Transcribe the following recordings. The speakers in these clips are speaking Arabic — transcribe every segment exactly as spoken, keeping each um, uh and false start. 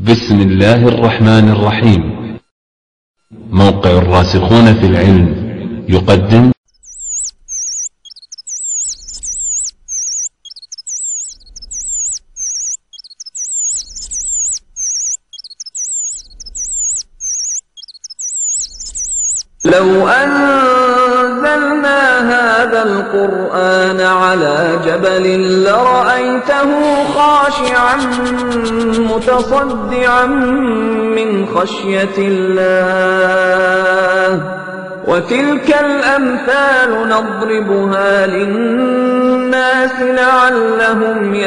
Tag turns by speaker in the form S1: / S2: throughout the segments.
S1: بسم الله الرحمن الرحيم. موقع الراسخون في العلم يقدم
S2: لو أنزلنا هذا القرآن على جبل لرأيته خاشعا متصدعا من خشية الله وتلك الأمثال نضربها للناس لعلهم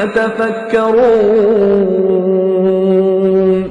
S2: يتفكرون.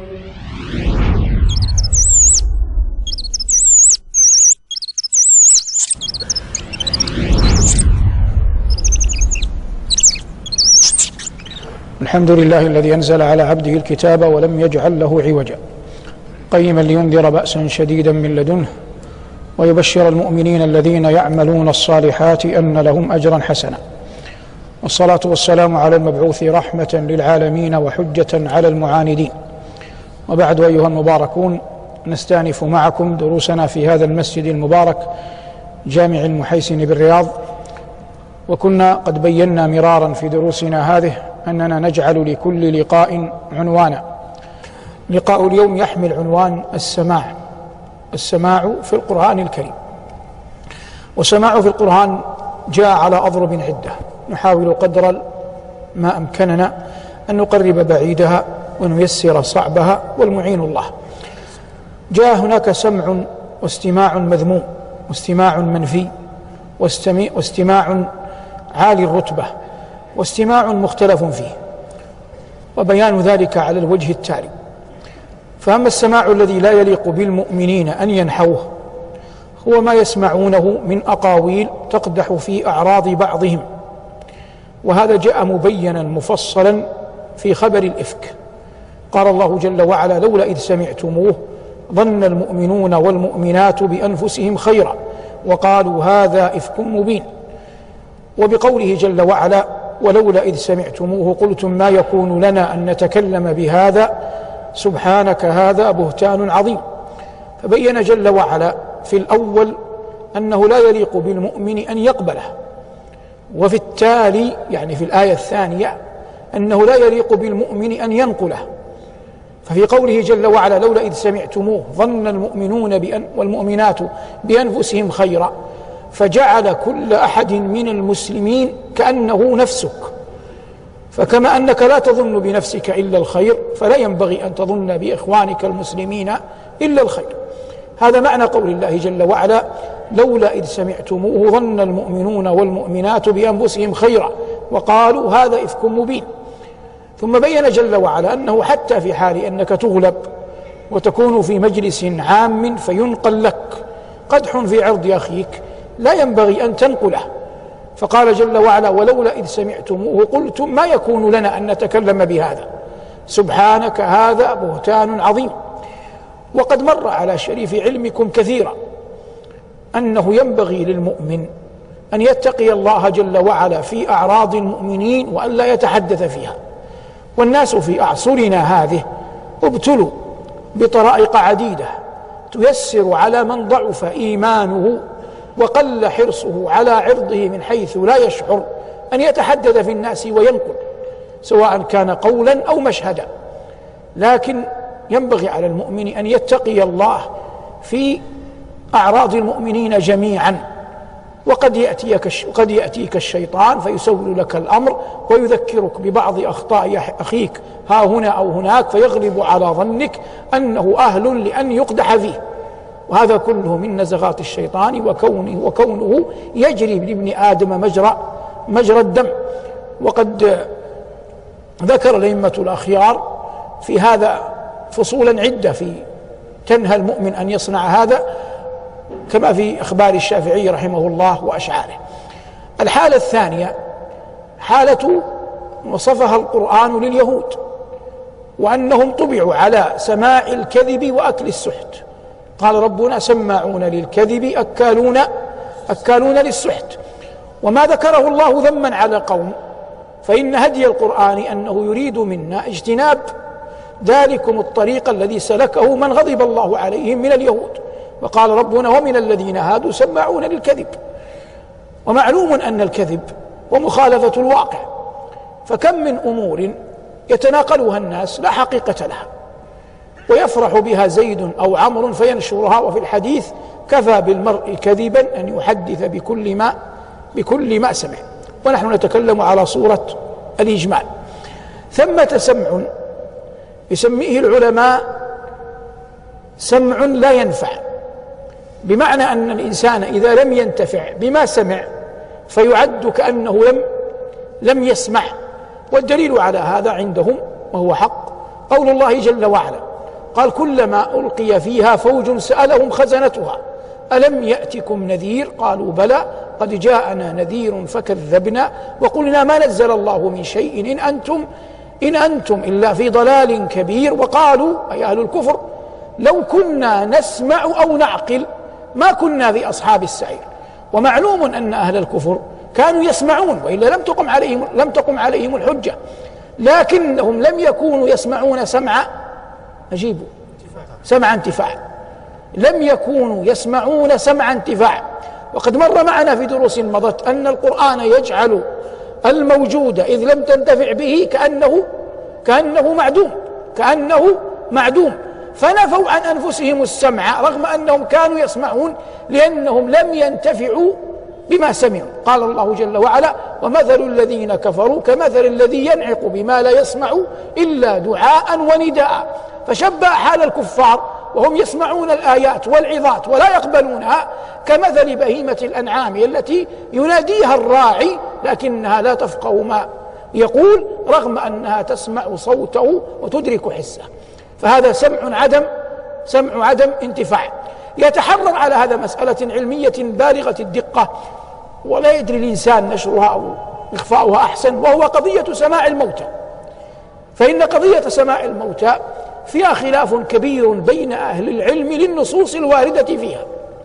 S3: الحمد لله الذي أنزل على عبده الكتاب ولم يجعل له عوجا قيما لينذر بأسا شديدا من لدنه ويبشر المؤمنين الذين يعملون الصالحات أن لهم أجرا حسنا، والصلاة والسلام على المبعوث رحمة للعالمين وحجة على المعاندين. وبعد أيها المباركون، نستأنف معكم دروسنا في هذا المسجد المبارك جامع المحيسن بالرياض، وكنا قد بينا مرارا في دروسنا هذه أننا نجعل لكل لقاء عنوانا. لقاء اليوم يحمل عنوان السماع. السماع في القرآن الكريم. والسماع في القرآن جاء على أضرب عدة، نحاول قدر ما أمكننا أن نقرب بعيدها ونيسر صعبها، والمعين الله. جاء هناك سمع واستماع مذموم، واستماع منفي، واستماع عالي الرتبة، واستماع مختلف فيه، وبيان ذلك على الوجه التالي. فأما السماع الذي لا يليق بالمؤمنين أن ينحوه هو ما يسمعونه من أقاويل تقدح في أعراض بعضهم، وهذا جاء مبينا مفصلا في خبر الإفك. قال الله جل وعلا: لولا إذ سمعتموه ظن المؤمنون والمؤمنات بأنفسهم خيرا وقالوا هذا إفك مبين. وبقوله جل وعلا: ولولا إذ سمعتموه قلتم ما يكون لنا أن نتكلم بهذا سبحانك هذا بهتان عظيم. فبين جل وعلا في الأول أنه لا يليق بالمؤمن أن يقبله، وفي التالي يعني في الآية الثانية أنه لا يليق بالمؤمن أن ينقله. ففي قوله جل وعلا: لولا إذ سمعتموه ظن المؤمنون بأن والمؤمنات بأنفسهم خيرا، فجعل كل أحد من المسلمين كأنه نفسك، فكما أنك لا تظن بنفسك إلا الخير فلا ينبغي أن تظن بإخوانك المسلمين إلا الخير. هذا معنى قول الله جل وعلا: لولا إذ سمعتموه ظن المؤمنون والمؤمنات بأنفسهم خيرا وقالوا هذا إفك مبين. ثم بين جل وعلا أنه حتى في حال أنك تغلب وتكون في مجلس عام فينقل لك قدح في عرض أخيك لا ينبغي أن تنقله، فقال جل وعلا: ولولا إذ سمعتموه قلتم ما يكون لنا أن نتكلم بهذا سبحانك هذا بهتان عظيم. وقد مر على شريف علمكم كثيرا أنه ينبغي للمؤمن أن يتقي الله جل وعلا في أعراض المؤمنين وأن لا يتحدث فيها. والناس في أعصرنا هذه ابتلوا بطرائق عديدة تيسر على من ضعف إيمانه وقل حرصه على عرضه من حيث لا يشعر أن يتحدث في الناس وينقل، سواء كان قولا أو مشهدا. لكن ينبغي على المؤمن أن يتقي الله في أعراض المؤمنين جميعا. وقد يأتيك, قد يأتيك الشيطان فيسول لك الأمر ويذكرك ببعض أخطاء أخيك ها هنا أو هناك، فيغلب على ظنك أنه أهل لأن يقدح فيه. وهذا كله من نزغات الشيطان وكونه, وكونه يجري لابن آدم مجرى, مجرى الدم. وقد ذكر الأئمة الأخيار في هذا فصولا عدة في تنهى المؤمن أن يصنع هذا، كما في أخبار الشافعي رحمه الله وأشعاره. الحالة الثانية حالة وصفها القرآن لليهود، وأنهم طبعوا على سماع الكذب وأكل السحت. قال ربنا: سماعون للكذب أكالون أكالون للسحت. وما ذكره الله ذما على قوم فإن هدي القرآن أنه يريد منا اجتناب ذلكم الطريق الذي سلكه من غضب الله عليهم من اليهود، وقال ربنا ومن الذين هادوا سماعون للكذب. ومعلوم أن الكذب ومخالفة الواقع، فكم من أمور يتناقلها الناس لا حقيقة لها، ويفرح بها زيد أو عمرو فينشرها، وفي الحديث كفى بالمرء كذبا أن يحدث بكل ما بكل ما سمع. ونحن نتكلم على صورة الإجمال. ثمة سمع يسميه العلماء سمع لا ينفع، بمعنى أن الإنسان إذا لم ينتفع بما سمع فيعد كأنه لم لم يسمع. والدليل على هذا عندهم وهو حق قول الله جل وعلا قال كلما ألقي فيها فوج سألهم خزنتها ألم يأتكم نذير قالوا بلى قد جاءنا نذير فكذبنا وقلنا ما نزل الله من شيء إن أنتم إن أنتم إلا في ضلال كبير. وقالوا أي أهل الكفر لو كنا نسمع أو نعقل ما كنا في أصحاب السعير. ومعلوم أن أهل الكفر كانوا يسمعون وإلا لم تقم عليهم لم تقم عليهم الحجة، لكنهم لم يكونوا يسمعون سمع أجيبوا سمع انتفاع، لم يكونوا يسمعون سمع انتفاع. وقد مر معنا في دروس مضت أن القرآن يجعل الموجود إذ لم تنتفع به كأنه كأنه معدوم كأنه معدوم فنفوا عن أنفسهم السمع رغم أنهم كانوا يسمعون لأنهم لم ينتفعوا بما سمعوا. قال الله جل وعلا ومثل الذين كفروا كمثل الذي ينعق بما لا يسمع إلا دعاء ونداء. فشبه حال الكفار وهم يسمعون الآيات والعظات ولا يقبلونها كمثل بهيمة الأنعام التي يناديها الراعي لكنها لا تفقه ما يقول رغم أنها تسمع صوته وتدرك حسه. فهذا سمع عدم سمع عدم انتفاع. يتحرر على هذا مسألة علمية بالغة الدقة ولا يدري الإنسان نشرها أو إخفاؤها أحسن، وهو قضية سماع الموتى. فإن قضية سماع الموتى فيها خلاف كبير بين أهل العلم للنصوص الواردة فيها.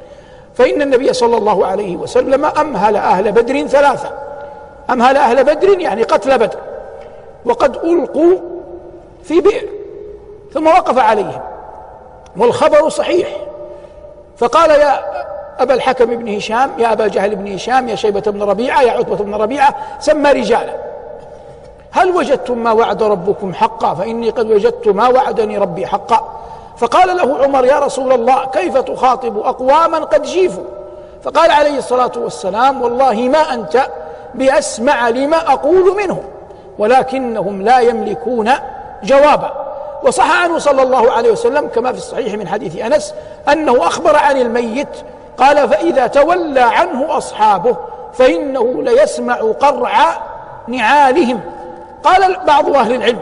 S3: فإن النبي صلى الله عليه وسلم أمهل أهل بدر ثلاثة، أمهل أهل بدر يعني قتل بدر، وقد ألقوا في بئر ثم وقف عليهم والخبر صحيح، فقال يا أبا الحكم بن هشام يا أبا جهل بن هشام يا شيبة بن ربيعة يا عتبة بن ربيعة سمى رجالا هل وجدتم ما وعد ربكم حقا فإني قد وجدت ما وعدني ربي حقا. فقال له عمر يا رسول الله كيف تخاطب أقواما قد جيفوا؟ فقال عليه الصلاة والسلام والله ما أنت بأسمع لما أقول منهم ولكنهم لا يملكون جوابا. وصح عنه صلى الله عليه وسلم كما في الصحيح من حديث أنس أنه أخبر عن الميت قال فإذا تولى عنه أصحابه فإنه ليسمع قرع نعالهم. قال بعض أهل العلم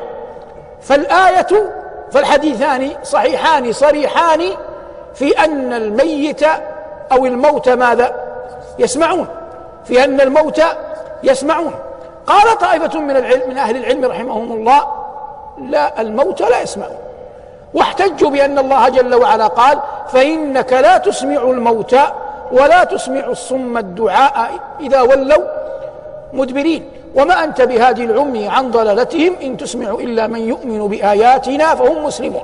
S3: فالآية فالحديثان صحيحان صريحان في أن الميت أو الموت ماذا يسمعون في أن الموت يسمعون. قال طائفة من العلم من أهل العلم رحمهم الله لا الموت لا يسمعون، واحتجوا بأن الله جل وعلا قال فإنك لا تسمع الموتى ولا تسمع الصم الدعاء إذا ولوا مدبرين وما أنت بهادي العمي عن ضلالتهم إن تسمع إلا من يؤمن بآياتنا فهم مسلمون.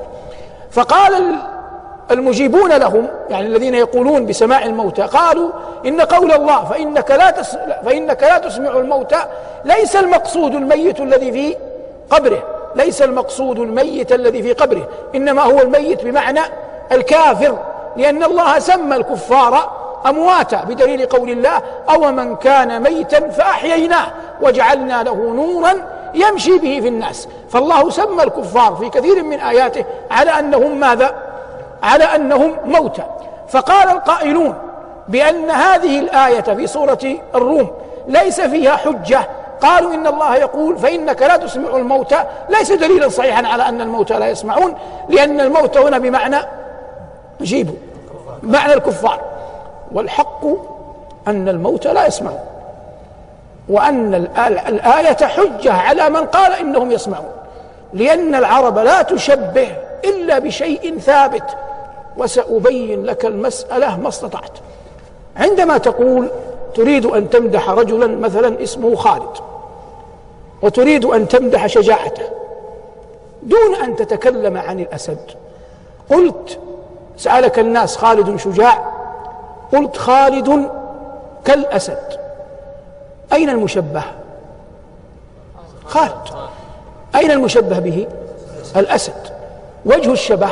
S3: فقال المجيبون لهم يعني الذين يقولون بسماع الموتى قالوا إن قول الله فإنك لا, تس... فإنك لا تسمع الموتى ليس المقصود الميت الذي في قبره ليس المقصود الميت الذي في قبره إنما هو الميت بمعنى الكافر، لأن الله سمى الكفار أمواتا بدليل قول الله أو من كان ميتا فأحييناه وجعلنا له نورا يمشي به في الناس. فالله سمى الكفار في كثير من آياته على أنهم ماذا؟ على أنهم موتى. فقال القائلون بأن هذه الآية في سورة الروم ليس فيها حجة قالوا إن الله يقول فإنك لا تسمع الموتى ليس دليلا صحيحا على أن الموتى لا يسمعون، لأن الموت هنا بمعنى جيبوا بمعنى الكفار، والحق أن الموتى لا يسمعون وأن الآية حجة على من قال إنهم يسمعون، لأن العرب لا تشبه إلا بشيء ثابت. وسأبين لك المسألة ما استطعت. عندما تقول تريد أن تمدح رجلا مثلا اسمه خالد وتريد أن تمدح شجاعته دون أن تتكلم عن الأسد. قلت سألك الناس خالد شجاع، قلت خالد كالأسد، أين المشبه؟ خالد. أين المشبه به؟ الأسد. وجه الشبه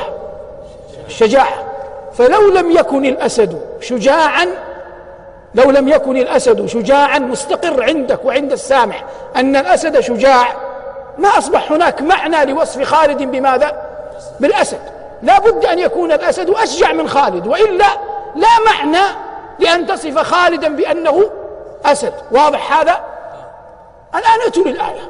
S3: الشجاعة. فلو لم يكن الأسد شجاعا لو لم يكن الأسد شجاعا مستقر عندك وعند السامع أن الأسد شجاع، ما أصبح هناك معنى لوصف خالد بماذا؟ بالأسد. لا بد أن يكون الأسد أشجع من خالد، وإلا لا معنى لأن تصف خالدا بأنه أسد. واضح هذا؟ الآن أتوا للآية.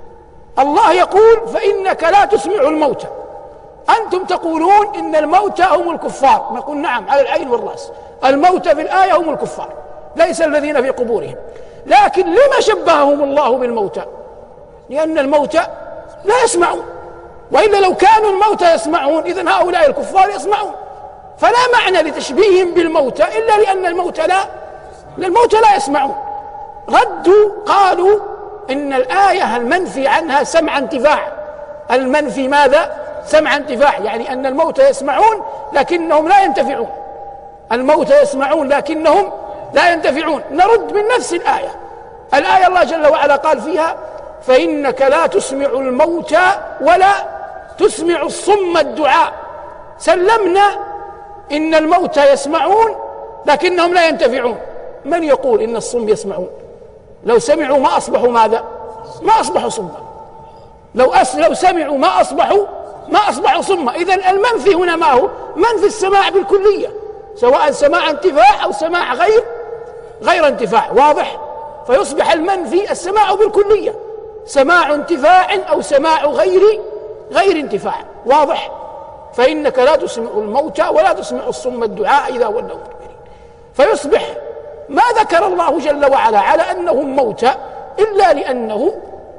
S3: الله يقول فإنك لا تسمع الموتى. أنتم تقولون إن الموتى هم الكفار، نقول نعم على العين والرأس، الموتى في الآية هم الكفار ليس الذين في قبورهم. لكن لما شبههم الله بالموتى؟ لأن الموتى لا يسمعون، وإلا لو كانوا الموتى يسمعون إذن هؤلاء الكفار يسمعون. فلا معنى لتشبيههم بالموتى إلا لأن الموتى لا الموتى لا يسمعون. ردوا قالوا إن الآية المنفي عنها سمع انتفاع. المنفي ماذا؟ سمع انتفاع، يعني أن الموتى يسمعون لكنهم لا ينتفعون. الموتى يسمعون لكنهم لا ينتفعون. نرد من نفس الآية. الآية الله جل وعلا قال فيها فإنك لا تسمع الموتى ولا تسمع الصم الدعاء. سلمنا إن الموتى يسمعون لكنهم لا ينتفعون. من يقول إن الصم يسمعون؟ لو سمعوا ما أصبحوا ماذا؟ ما أصبحوا صما. لو, أس... لو سمعوا ما أصبحوا ما أصبحوا صما. إذن المنفي هنا ما هو؟ منفي السماع بالكلية، سواء سماع انتفاع أو سماع غير غير انتفاع. واضح؟ فيصبح المنفي السماع بالكلية، سماع انتفاع أو سماع غير غير انتفاع. واضح؟ فإنك لا تسمع الموتى ولا تسمع الصم الدعاء إذا ولوا مدبرين. فيصبح ما ذكر الله جل وعلا على أنهم موتى إلا لأنه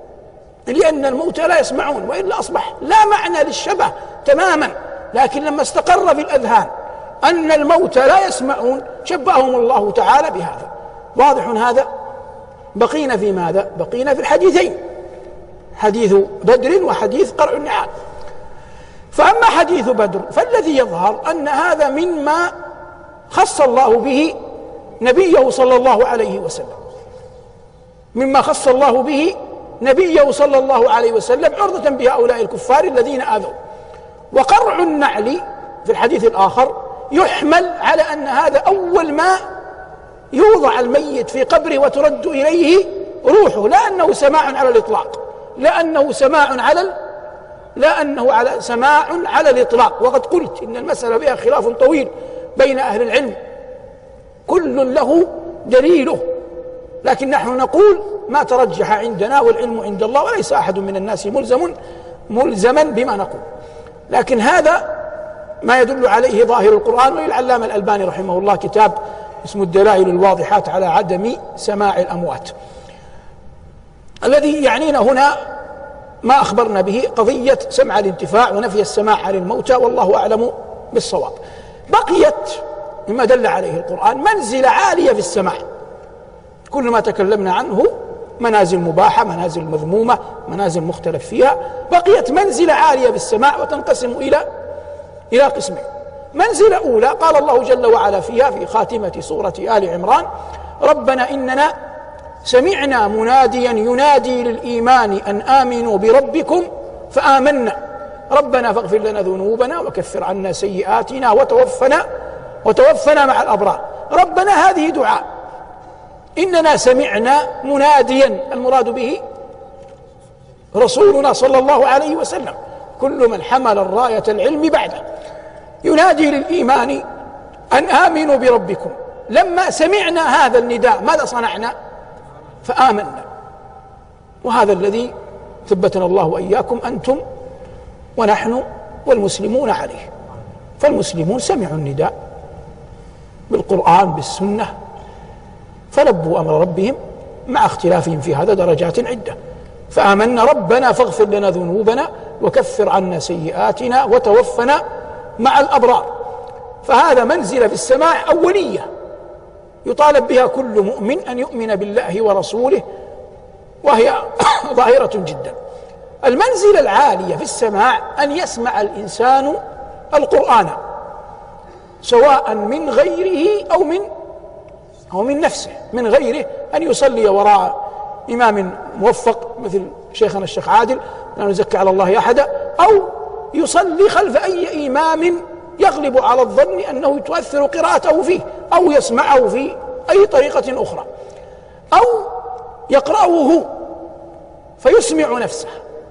S3: لأن الموتى لا يسمعون، وإلا أصبح لا معنى للشبه تماما. لكن لما استقر في الأذهان أن الموتى لا يسمعون شبههم الله تعالى بهذا. واضح هذا؟ بقينا في ماذا؟ بقينا في الحديثين، حديث بدر وحديث قرع النعال. فأما حديث بدر فالذي يظهر أن هذا مما خص الله به نبيه صلى الله عليه وسلم، مما خص الله به نبيه صلى الله عليه وسلم عرضة بهؤلاء الكفار الذين آذوا. وقرع النعل في الحديث الآخر يحمل على أن هذا أول ما يوضع الميت في قبره وترد إليه روحه، لا أنه سماع على الإطلاق، لا أنه سماع على لا أنه على سماع على الإطلاق. وقد قلت إن المسألة بها خلاف طويل بين أهل العلم، كل له دليله، لكن نحن نقول ما ترجح عندنا والعلم عند الله، وليس أحد من الناس ملزم ملزما بما نقول. لكن هذا ما يدل عليه ظاهر القرآن. وللعلامة الألباني رحمه الله كتاب اسمه الدلائل الواضحات على عدم سماع الأموات. الذي يعنينا هنا ما أخبرنا به قضية سمع الانتفاع ونفي السماع عن الموتى، والله أعلم بالصواب. بقيت مما دل عليه القرآن منزلة عالية في السماع، كل ما تكلمنا عنه منازل مباحة، منازل مذمومة، منازل مختلف فيها. بقيت منزلة عالية في السماع وتنقسم إلى إلى قسمين. منزلة أولى قال الله جل وعلا فيها في خاتمة سورة آل عمران ربنا إننا سمعنا مناديا ينادي للإيمان أن آمنوا بربكم فآمنا ربنا فاغفر لنا ذنوبنا وكفر عنا سيئاتنا وتوفنا وتوفنا مع الأبرار. ربنا هذه دعاء، إننا سمعنا مناديا، المراد به رسولنا صلى الله عليه وسلم، كل من حمل الراية العلم بعده، ينادي للإيمان أن آمنوا بربكم. لما سمعنا هذا النداء ماذا صنعنا؟ فآمنا. وهذا الذي ثبتنا الله وإياكم أنتم ونحن والمسلمون عليه. فالمسلمون سمعوا النداء بالقرآن بالسنة فلبوا أمر ربهم، مع اختلافهم في هذا درجات عدة. فآمنا ربنا فاغفر لنا ذنوبنا وكفر عنا سيئاتنا وتوفنا مع الأبرار. فهذا منزلة في السماع أولية يطالب بها كل مؤمن أن يؤمن بالله ورسوله، وهي ظاهرة جدا. المنزلة العالية في السماع أن يسمع الإنسان القرآن سواء من غيره أو من أو من نفسه، من غيره أن يصلي وراء إمام موفق مثل شيخنا الشيخ عادل لا نزكي على الله أحدا، أو يصلي خلف أي إمام يغلب على الظن أنه تؤثر قراءته فيه، أو يسمعه في أي طريقة أخرى، أو يقرأه هو فيسمع نفسه.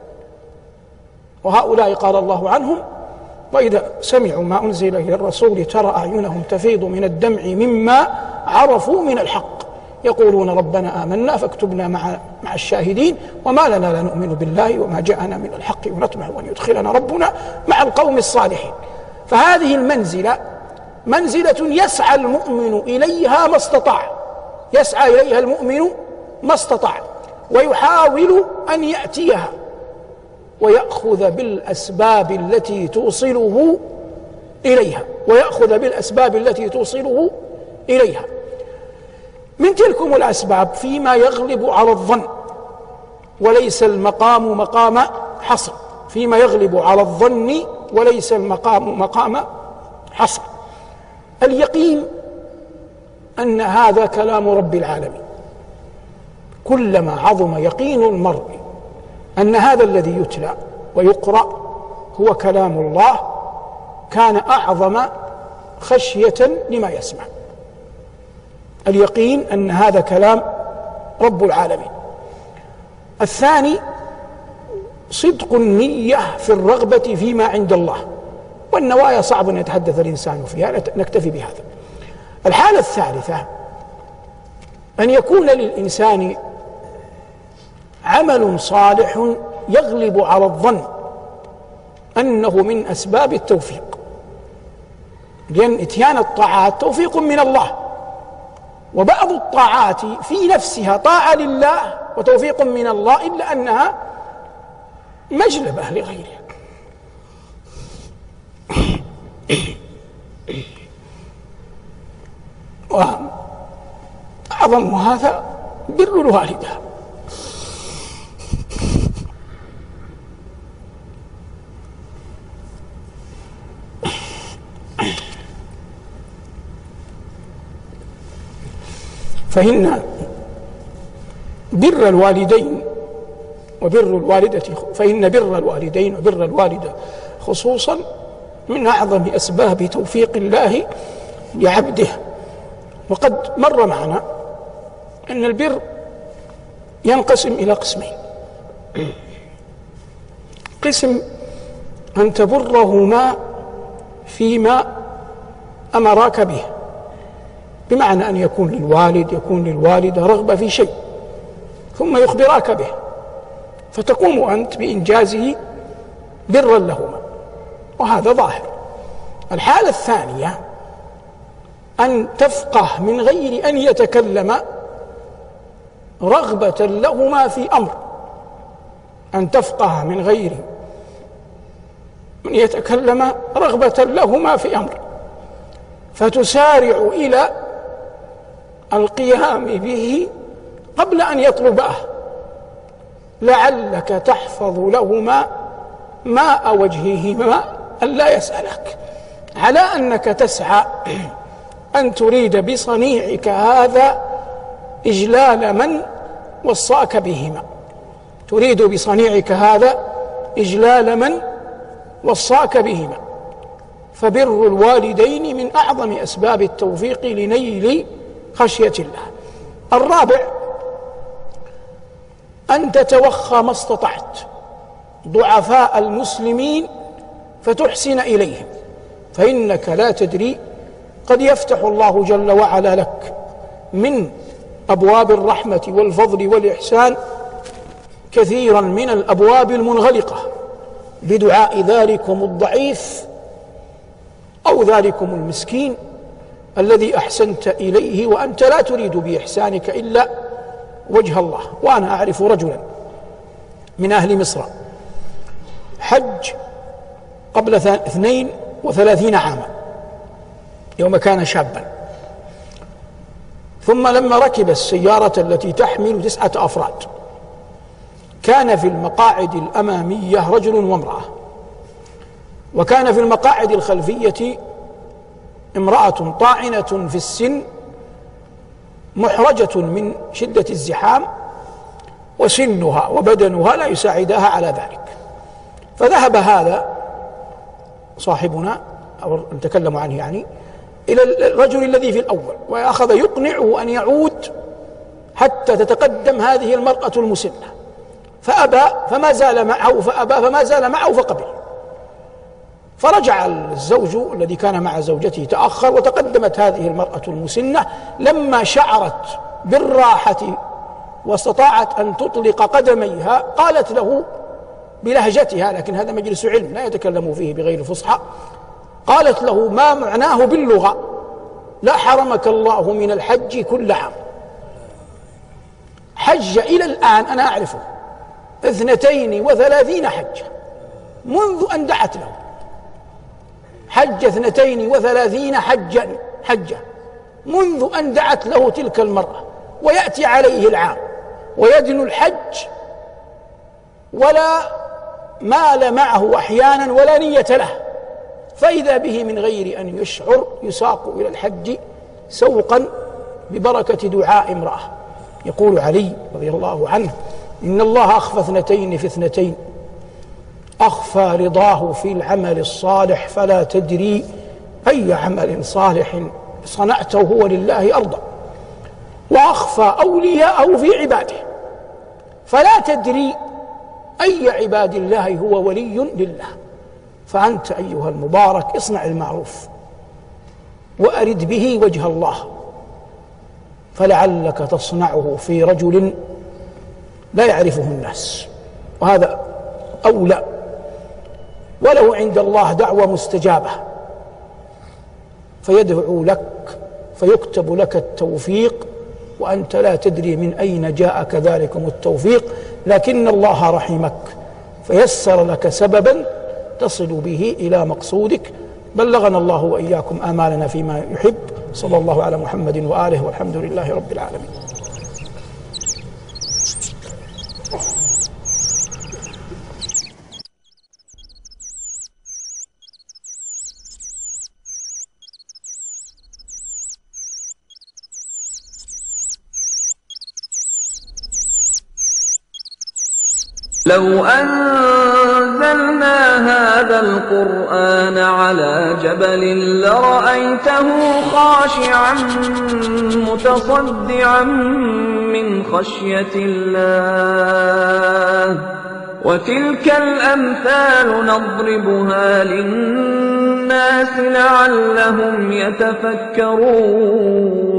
S3: وهؤلاء قال الله عنهم: وإذا سمعوا ما أنزل إلى الرسول ترى أعينهم تفيض من الدمع مما عرفوا من الحق يقولون ربنا آمنا فاكتبنا مع مع الشاهدين وما لنا لا نؤمن بالله وما جاءنا من الحق ونطمع أن يدخلنا ربنا مع القوم الصالحين. فهذه المنزلة منزلة يسعى المؤمن إليها ما استطاع، يسعى إليها المؤمن ما استطاع، ويحاول أن يأتيها ويأخذ بالأسباب التي توصله إليها ويأخذ بالأسباب التي توصله إليها. من تلكم الأسباب فيما يغلب على الظن، وليس المقام مقام حصر، فيما يغلب على الظن وليس المقام مقام حصر. اليقين أن هذا كلام رب العالمين، كلما عظم يقين المرء أن هذا الذي يتلى ويقرأ هو كلام الله كان أعظم خشية لما يسمع. اليقين أن هذا كلام رب العالمين. الثاني صدق النية في الرغبة فيما عند الله، والنوايا صعب أن يتحدث الإنسان فيها، نكتفي بهذا. الحالة الثالثة أن يكون للإنسان عمل صالح يغلب على الظن أنه من أسباب التوفيق، لأن إتيان الطاعات توفيق من الله، وبعض الطاعات في نفسها طاعة لله وتوفيق من الله إلا أنها مجلبة لغيره. وأعظم هذا بر الوالدة. فإن بر الوالدين وبر الوالدة فإن بر الوالدين وبر الوالدة خصوصا من أعظم أسباب توفيق الله لعبده. وقد مر معنا أن البر ينقسم إلى قسمين: قسم أن تبرهما فيما أمراك به، بمعنى أن يكون للوالد يكون للوالدة رغبة في شيء ثم يخبراك به فتقوم أنت بإنجازه برا لهما، وهذا ظاهر. الحالة الثانية أن تفقه من غير أن يتكلم رغبة لهما في أمر، أن تفقه من غير أن يتكلم رغبة لهما في أمر فتسارع إلى القيام به قبل أن يطلبه، لعلك تحفظ لهما ماء وجههما ألا يسألك، على أنك تسعى أن تريد بصنيعك هذا إجلال من وصاك بهما، تريد بصنيعك هذا إجلال من وصاك بهما. فبر الوالدين من أعظم أسباب التوفيق لنيل خشية الله. الرابع أن تتوخى ما استطعت ضعفاء المسلمين فتحسن إليهم، فإنك لا تدري قد يفتح الله جل وعلا لك من أبواب الرحمة والفضل والإحسان كثيرا من الأبواب المنغلقة بدعاء ذلكم الضعيف أو ذلكم المسكين الذي أحسنت إليه وأنت لا تريد بإحسانك إلا وجه الله. وأنا أعرف رجلا من أهل مصر حج قبل اثنين وثلاثين عاما يوم كان شابا، ثم لما ركب السيارة التي تحمل تسعة أفراد كان في المقاعد الأمامية رجل وامرأة، وكان في المقاعد الخلفية امرأة طاعنة في السن محرجة من شدة الزحام، وسنها وبدنها لا يساعدها على ذلك. فذهب هذا صاحبنا أو نتكلم عنه يعني إلى الرجل الذي في الأول، وأخذ يقنعه أن يعود حتى تتقدم هذه المرأة المسنة، فأبى فما زال معه فأبى فما زال معه فقبل. فرجع الزوج الذي كان مع زوجته تأخر، وتقدمت هذه المرأة المسنة. لما شعرت بالراحة واستطاعت أن تطلق قدميها قالت له بلهجتها، لكن هذا مجلس علم لا يتكلم فيه بغير الفصحى، قالت له ما معناه باللغة: لا حرمك الله من الحج كل عام. حج إلى الآن أنا أعرفه اثنتين وثلاثين حجة منذ أن دعت له، حج اثنتين وثلاثين حجا حجة منذ أن دعت له تلك المرأة، ويأتي عليه العام ويدنو الحج ولا مال معه أحيانا ولا نية له، فإذا به من غير أن يشعر يساق إلى الحج سوقا ببركة دعاء امرأة. يقول علي رضي الله عنه: إن الله أخفى اثنتين في اثنتين، أخفى رضاه في العمل الصالح فلا تدري أي عمل صالح صنعته هو لله أرضى، وأخفى أولياءه في عباده فلا تدري أي عباد الله هو ولي لله. فأنت أيها المبارك اصنع المعروف وأرد به وجه الله، فلعلك تصنعه في رجل لا يعرفه الناس، وهذا أولى، وله عند الله دعوة مستجابة، فيدعو لك فيكتب لك التوفيق، وأنت لا تدري من أين جاءك ذلكم التوفيق، لكن الله رحمك فيسر لك سببا تصل به إلى مقصودك. بلغنا الله وإياكم آمالنا فيما يحب. صلى الله على محمد وآله، والحمد لله رب العالمين.
S2: لو أنزلنا هذا القرآن على جبل لرأيته خاشعا متصدعا من خشية الله، وتلك الأمثال نضربها للناس لعلهم يتفكرون.